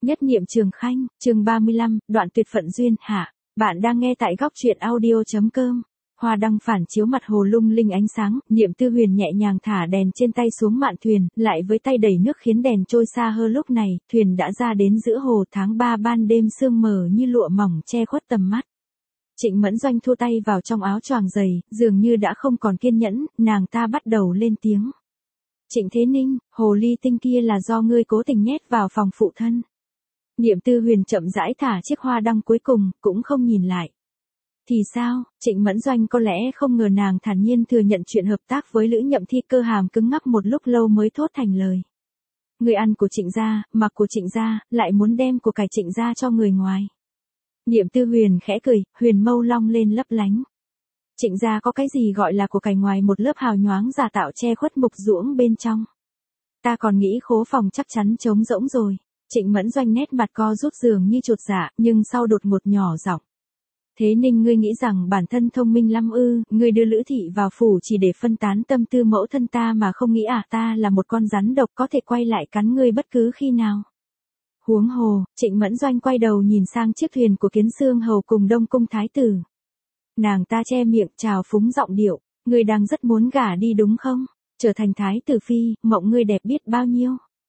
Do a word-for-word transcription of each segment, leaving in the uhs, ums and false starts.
Nhất niệm Trường Khanh, chương ba mươi lăm, đoạn tuyệt phận duyên hạ. Bạn đang nghe tại góc truyện audio.com. Hoa đăng phản chiếu mặt hồ lung linh ánh sáng, Niệm Tư Huyền nhẹ nhàng thả đèn trên tay xuống mạn thuyền, lại với tay đẩy nước khiến đèn trôi xa hơn. Lúc này, thuyền đã ra đến giữa hồ. Tháng ba ban đêm sương mờ như lụa mỏng che khuất tầm mắt. Trịnh Mẫn Doanh thu tay vào trong áo choàng dày, dường như đã không còn kiên nhẫn, nàng ta bắt đầu lên tiếng. Trịnh Thế Ninh, hồ ly tinh kia là do ngươi cố tình nhét vào phòng phụ thân. Niệm Tư Huyền chậm rãi thả chiếc hoa đăng cuối cùng, cũng không nhìn lại. Thì sao? Trịnh Mẫn Doanh có lẽ không ngờ nàng thản nhiên thừa nhận chuyện hợp tác với Lữ Nhậm Thi, cơ hàm cứng ngắc một lúc lâu mới thốt thành lời. Người ăn của Trịnh gia, mặc của Trịnh gia, lại muốn đem của cải Trịnh gia cho người ngoài. Niệm Tư Huyền khẽ cười, huyền mâu long lên lấp lánh. Trịnh gia có cái gì gọi là của cải ngoài một lớp hào nhoáng giả tạo che khuất mục ruỗng bên trong. Ta còn nghĩ khố phòng chắc chắn trống rỗng rồi. Trịnh Mẫn Doanh nét mặt co rút dường như chột dạ, nhưng sau đột ngột nhỏ giọng. Thế Ninh, ngươi nghĩ rằng bản thân thông minh lắm ư? Ngươi đưa Lữ thị vào phủ chỉ để phân tán tâm tư mẫu thân ta mà không nghĩ à? Ta là một con rắn độc có thể quay lại cắn ngươi bất cứ khi nào. Huống hồ, Trịnh Mẫn Doanh quay đầu nhìn sang chiếc thuyền của Kiến Xương hầu cùng Đông cung thái tử. Nàng ta che miệng trào phúng giọng điệu, ngươi đang rất muốn gả đi đúng không? Trở thành thái tử phi, mộng ngươi đẹp biết bao nhiêu.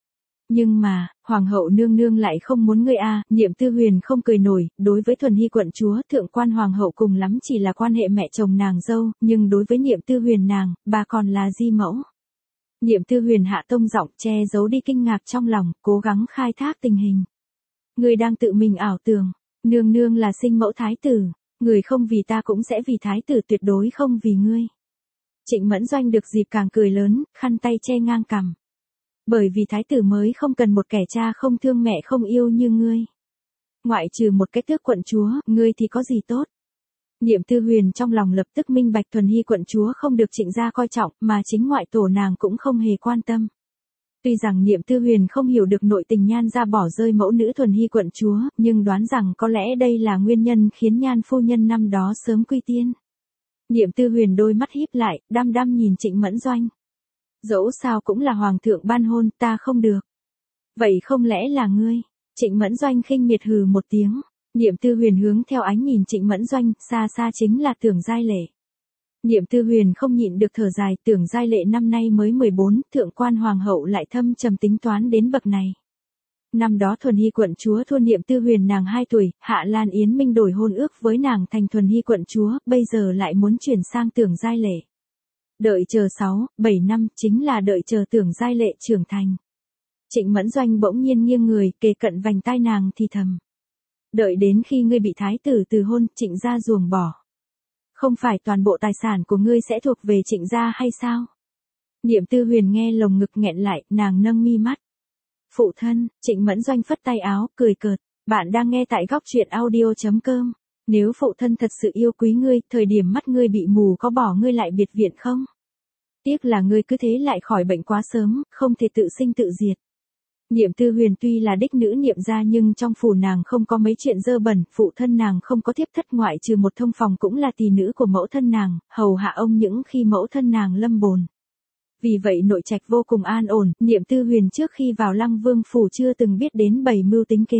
Nhưng mà, hoàng hậu nương nương lại không muốn ngươi à? Niệm Tư Huyền không cười nổi, đối với Thuần Hy quận chúa, thượng quan hoàng hậu cùng lắm chỉ là quan hệ mẹ chồng nàng dâu, nhưng đối với Niệm Tư Huyền nàng, bà còn là di mẫu. Niệm Tư Huyền hạ tông giọng, che giấu đi kinh ngạc trong lòng, cố gắng khai thác tình hình. Ngươi đang tự mình ảo tưởng, nương nương là sinh mẫu thái tử, người không vì ta cũng sẽ vì thái tử, tuyệt đối không vì ngươi. Trịnh Mẫn Doanh được dịp càng cười lớn, khăn tay che ngang cằm. Bởi vì thái tử mới không cần một kẻ cha không thương mẹ không yêu như ngươi. Ngoại trừ một cái tước quận chúa, ngươi thì có gì tốt. Niệm Tư Huyền trong lòng lập tức minh bạch, Thuần Hy quận chúa không được Trịnh gia coi trọng, mà chính ngoại tổ nàng cũng không hề quan tâm. Tuy rằng Niệm Tư Huyền không hiểu được nội tình Nhan gia bỏ rơi mẫu nữ Thuần Hy quận chúa, nhưng đoán rằng có lẽ đây là nguyên nhân khiến Nhan phu nhân năm đó sớm quy tiên. Niệm Tư Huyền đôi mắt híp lại, đăm đăm nhìn Trịnh Mẫn Doanh. Dẫu sao cũng là hoàng thượng ban hôn, ta không được. Vậy không lẽ là ngươi? Trịnh Mẫn Doanh khinh miệt hừ một tiếng. Niệm Tư Huyền hướng theo ánh nhìn Trịnh Mẫn Doanh, xa xa chính là Tưởng Giai Lệ. Niệm Tư Huyền không nhịn được thở dài, Tưởng Giai Lệ năm nay mới mười bốn, thượng quan hoàng hậu lại thâm trầm tính toán đến bậc này. Năm đó Thuần Hy quận chúa thua Niệm Tư Huyền nàng hai tuổi, Hạ Lan Yến Minh đổi hôn ước với nàng thành Thuần Hy quận chúa, bây giờ lại muốn chuyển sang Tưởng Giai Lệ. Đợi chờ sáu, bảy năm, chính là đợi chờ Tưởng Giai Lệ trưởng thành. Trịnh Mẫn Doanh bỗng nhiên nghiêng người, kề cận vành tai nàng thì thầm. Đợi đến khi ngươi bị thái tử từ hôn, Trịnh gia ruồng bỏ. Không phải toàn bộ tài sản của ngươi sẽ thuộc về Trịnh gia hay sao? Niệm Tư Huyền nghe lồng ngực nghẹn lại, nàng nâng mi mắt. Phụ thân, Trịnh Mẫn Doanh phất tay áo, cười cợt. Bạn đang nghe tại góc truyện audio.com. Nếu phụ thân thật sự yêu quý ngươi, thời điểm mắt ngươi bị mù có bỏ ngươi lại biệt viện không? Tiếc là ngươi cứ thế lại khỏi bệnh quá sớm, không thể tự sinh tự diệt. Niệm Tư Huyền tuy là đích nữ Niệm gia nhưng trong phủ nàng không có mấy chuyện dơ bẩn, phụ thân nàng không có thiếp thất, ngoại trừ một thông phòng cũng là tỳ nữ của mẫu thân nàng, hầu hạ ông những khi mẫu thân nàng lâm bồn. Vì vậy nội trạch vô cùng an ổn, Niệm Tư Huyền trước khi vào Lăng Vương phủ chưa từng biết đến bày mưu tính kế.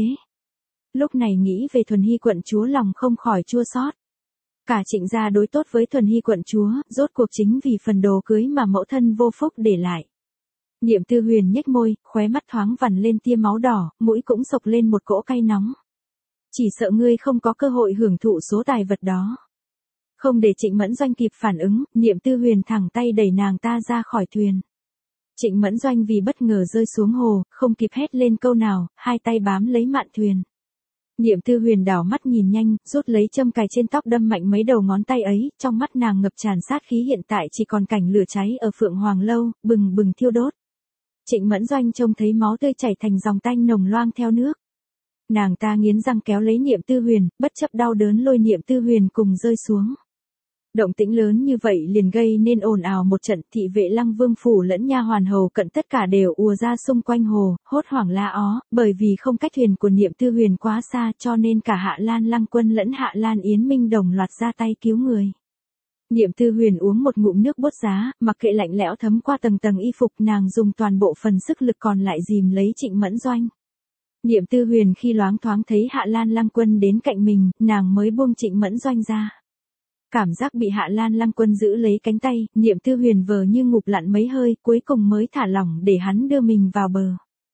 Lúc này nghĩ về Thuần Hy quận chúa lòng không khỏi chua xót. Cả Trịnh gia đối tốt với Thuần Hy quận chúa, rốt cuộc chính vì phần đồ cưới mà mẫu thân vô phúc để lại. Niệm Tư Huyền nhếch môi, khóe mắt thoáng vằn lên tia máu đỏ, mũi cũng sộc lên một cỗ cay nóng. Chỉ sợ ngươi không có cơ hội hưởng thụ số tài vật đó. Không để Trịnh Mẫn Doanh kịp phản ứng, Niệm Tư Huyền thẳng tay đẩy nàng ta ra khỏi thuyền. Trịnh Mẫn Doanh vì bất ngờ rơi xuống hồ, không kịp hét lên câu nào, hai tay bám lấy mạn thuyền. Niệm Tư Huyền đảo mắt nhìn nhanh, rút lấy châm cài trên tóc đâm mạnh mấy đầu ngón tay ấy, trong mắt nàng ngập tràn sát khí, hiện tại chỉ còn cảnh lửa cháy ở Phượng Hoàng lâu, bừng bừng thiêu đốt. Trịnh Mẫn Doanh trông thấy máu tươi chảy thành dòng tanh nồng loang theo nước. Nàng ta nghiến răng kéo lấy Niệm Tư Huyền, bất chấp đau đớn lôi Niệm Tư Huyền cùng rơi xuống. Động tĩnh lớn như vậy liền gây nên ồn ào một trận, thị vệ Lăng Vương phủ lẫn nha hoàn hầu cận tất cả đều ùa ra xung quanh hồ, hốt hoảng la ó, bởi vì không cách thuyền của Niệm Tư Huyền quá xa cho nên cả Hạ Lan Lăng Quân lẫn Hạ Lan Yến Minh đồng loạt ra tay cứu người. Niệm Tư Huyền uống một ngụm nước bốt giá, mặc kệ lạnh lẽo thấm qua tầng tầng y phục, nàng dùng toàn bộ phần sức lực còn lại dìm lấy Trịnh Mẫn Doanh. Niệm Tư Huyền khi loáng thoáng thấy Hạ Lan Lăng Quân đến cạnh mình, nàng mới buông Trịnh Mẫn Doanh ra. Cảm giác bị Hạ Lan Lăng Quân giữ lấy cánh tay, Niệm Tư Huyền vờ như ngụp lặn mấy hơi, cuối cùng mới thả lỏng để hắn đưa mình vào bờ.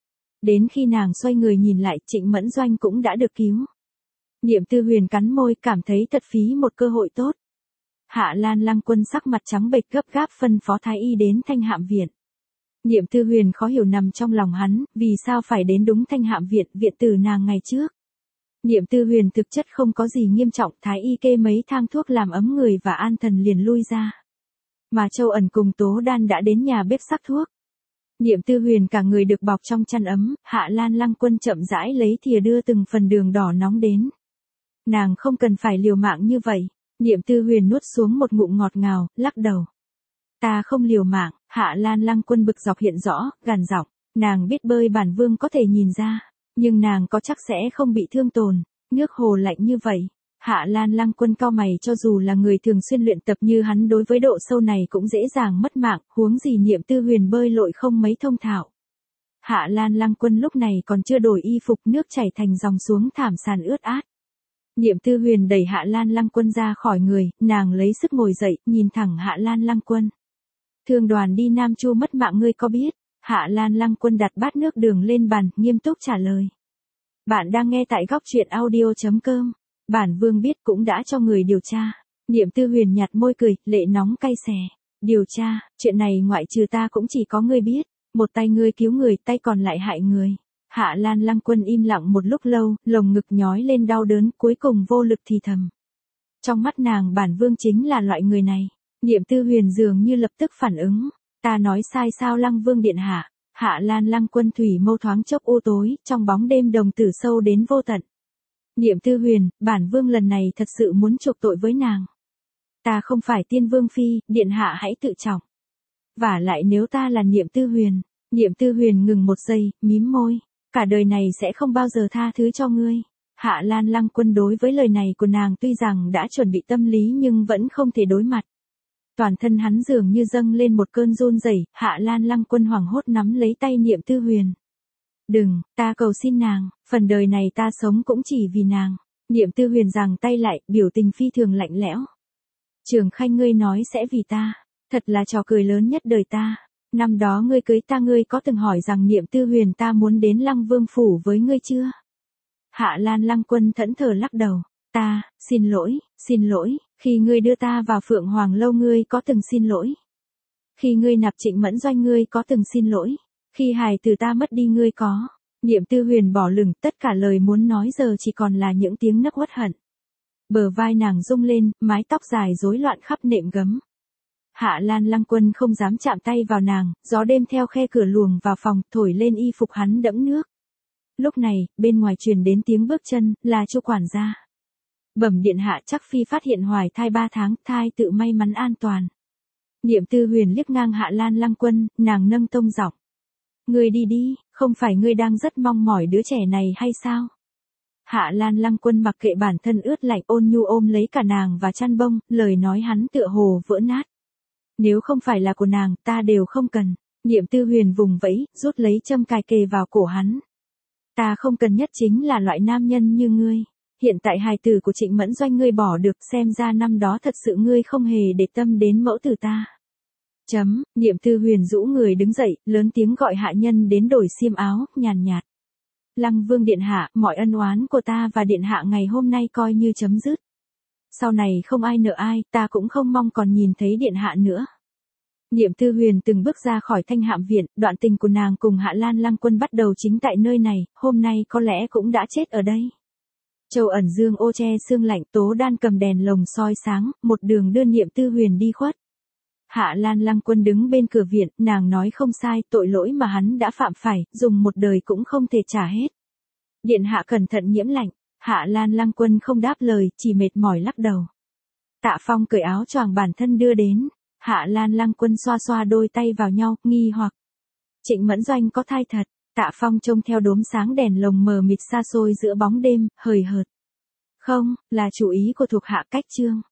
Đến khi nàng xoay người nhìn lại, Trịnh Mẫn Doanh cũng đã được cứu. Niệm Tư Huyền cắn môi, cảm thấy thật phí một cơ hội tốt. Hạ Lan Lăng Quân sắc mặt trắng bệch gấp gáp phân phó thái y đến Thanh Hạm viện. Niệm Tư Huyền khó hiểu nằm trong lòng hắn, vì sao phải đến đúng Thanh Hạm viện, viện tử nàng ngày trước. Niệm Tư Huyền thực chất không có gì nghiêm trọng, thái y kê mấy thang thuốc làm ấm người và an thần liền lui ra. Mà Châu Ẩn cùng Tố Đan đã đến nhà bếp sắc thuốc. Niệm Tư Huyền cả người được bọc trong chăn ấm, Hạ Lan Lăng Quân chậm rãi lấy thìa đưa từng phần đường đỏ nóng đến. Nàng không cần phải liều mạng như vậy. Niệm Tư Huyền nuốt xuống một ngụm ngọt ngào, lắc đầu. Ta không liều mạng. Hạ Lan Lăng Quân bực dọc hiện rõ, gằn giọng. Nàng biết bơi bản vương có thể nhìn ra, nhưng nàng có chắc sẽ không bị thương tổn. Nước hồ lạnh như vậy. Hạ Lan Lăng Quân cau mày, cho dù là người thường xuyên luyện tập như hắn đối với độ sâu này cũng dễ dàng mất mạng, huống gì Niệm Tư Huyền bơi lội không mấy thông thạo. Hạ Lan Lăng Quân lúc này còn chưa đổi y phục, nước chảy thành dòng xuống thảm sàn ướt át. Niệm Tư Huyền đẩy Hạ Lan Lăng Quân ra khỏi người, nàng lấy sức ngồi dậy, nhìn thẳng Hạ Lan Lăng Quân. Thương đoàn đi Nam Chu mất mạng ngươi có biết? Hạ Lan Lăng Quân đặt bát nước đường lên bàn, nghiêm túc trả lời. Bạn đang nghe tại góc truyện audio chấm com. Bản vương biết cũng đã cho người điều tra. Niệm Tư Huyền nhạt môi cười, lệ nóng cay xè. Điều tra, chuyện này ngoại trừ ta cũng chỉ có ngươi biết. Một tay ngươi cứu người, tay còn lại hại người. Hạ Lan Lăng Quân im lặng một lúc lâu, lồng ngực nhói lên đau đớn, cuối cùng vô lực thì thầm. Trong mắt nàng bản vương chính là loại người này. Niệm Tư Huyền dường như lập tức phản ứng. Ta nói sai sao Lăng Vương điện hạ? Hạ Lan Lăng Quân thủy mâu thoáng chốc u tối, trong bóng đêm đồng tử sâu đến vô tận. Niệm Tư Huyền, bản vương lần này thật sự muốn chuộc tội với nàng. Ta không phải Tiên Vương phi, điện hạ hãy tự trọng. Vả lại nếu ta là Niệm Tư Huyền. Niệm Tư Huyền ngừng một giây, mím môi. Cả đời này sẽ không bao giờ tha thứ cho ngươi. Hạ Lan Lăng Quân đối với lời này của nàng tuy rằng đã chuẩn bị tâm lý nhưng vẫn không thể đối mặt. Toàn thân hắn dường như dâng lên một cơn run rẩy, Hạ Lan Lăng Quân hoảng hốt nắm lấy tay Niệm Tư Huyền. Đừng, ta cầu xin nàng, phần đời này ta sống cũng chỉ vì nàng. Niệm Tư Huyền giằng tay lại, biểu tình phi thường lạnh lẽo. Trường Khanh ngươi nói sẽ vì ta, thật là trò cười lớn nhất đời ta. Năm đó ngươi cưới ta, ngươi có từng hỏi rằng Niệm Tư Huyền ta muốn đến Lăng Vương phủ với ngươi chưa? Hạ Lan Lăng Quân thẫn thờ lắc đầu. Ta, xin lỗi, xin lỗi, khi ngươi đưa ta vào Phượng Hoàng lâu ngươi có từng xin lỗi? Khi ngươi nạp Trịnh Mẫn Doanh ngươi có từng xin lỗi? Khi hài tử ta mất đi ngươi có? Niệm Tư Huyền bỏ lửng, tất cả lời muốn nói giờ chỉ còn là những tiếng nấc uất hận. Bờ vai nàng rung lên, mái tóc dài rối loạn khắp nệm gấm. Hạ Lan Lăng Quân không dám chạm tay vào nàng, gió đêm theo khe cửa luồng vào phòng, thổi lên y phục hắn đẫm nước. Lúc này, bên ngoài truyền đến tiếng bước chân, là Chu quản gia. Bẩm điện hạ, chắc phi phát hiện hoài thai ba tháng, thai tự may mắn an toàn. Niệm Tư Huyền liếc ngang Hạ Lan Lăng Quân, nàng nâng tông giọng. Ngươi đi đi, không phải ngươi đang rất mong mỏi đứa trẻ này hay sao? Hạ Lan Lăng Quân mặc kệ bản thân ướt lạnh, ôn nhu ôm lấy cả nàng và chăn bông, lời nói hắn tựa hồ vỡ nát. Nếu không phải là của nàng, ta đều không cần. Niệm Tư Huyền vùng vẫy, rút lấy châm cài kề vào cổ hắn. Ta không cần nhất chính là loại nam nhân như ngươi. Hiện tại hài tử của Trịnh Mẫn Doanh ngươi bỏ được, xem ra năm đó thật sự ngươi không hề để tâm đến mẫu tử ta. Chấm, Niệm Tư Huyền rũ người đứng dậy, lớn tiếng gọi hạ nhân đến đổi xiêm áo, nhàn nhạt. Lăng Vương điện hạ, mọi ân oán của ta và điện hạ ngày hôm nay coi như chấm dứt. Sau này không ai nợ ai, ta cũng không mong còn nhìn thấy điện hạ nữa. Niệm Tư Huyền từng bước ra khỏi Thanh Hạm viện, đoạn tình của nàng cùng Hạ Lan Lăng Quân bắt đầu chính tại nơi này, hôm nay có lẽ cũng đã chết ở đây. Châu Ẩn dương ô che sương lạnh, Tố Đan cầm đèn lồng soi sáng, một đường đưa Niệm Tư Huyền đi khuất. Hạ Lan Lăng Quân đứng bên cửa viện, nàng nói không sai, tội lỗi mà hắn đã phạm phải, dùng một đời cũng không thể trả hết. Điện hạ cẩn thận nhiễm lạnh. Hạ Lan Lăng Quân không đáp lời, chỉ mệt mỏi lắc đầu. Tạ Phong cởi áo choàng bản thân đưa đến. Hạ Lan Lăng Quân xoa xoa đôi tay vào nhau, nghi hoặc. Trịnh Mẫn Doanh có thai thật. Tạ Phong trông theo đốm sáng đèn lồng mờ mịt xa xôi giữa bóng đêm, hời hợt. Không, là chủ ý của thuộc hạ Cách Trương.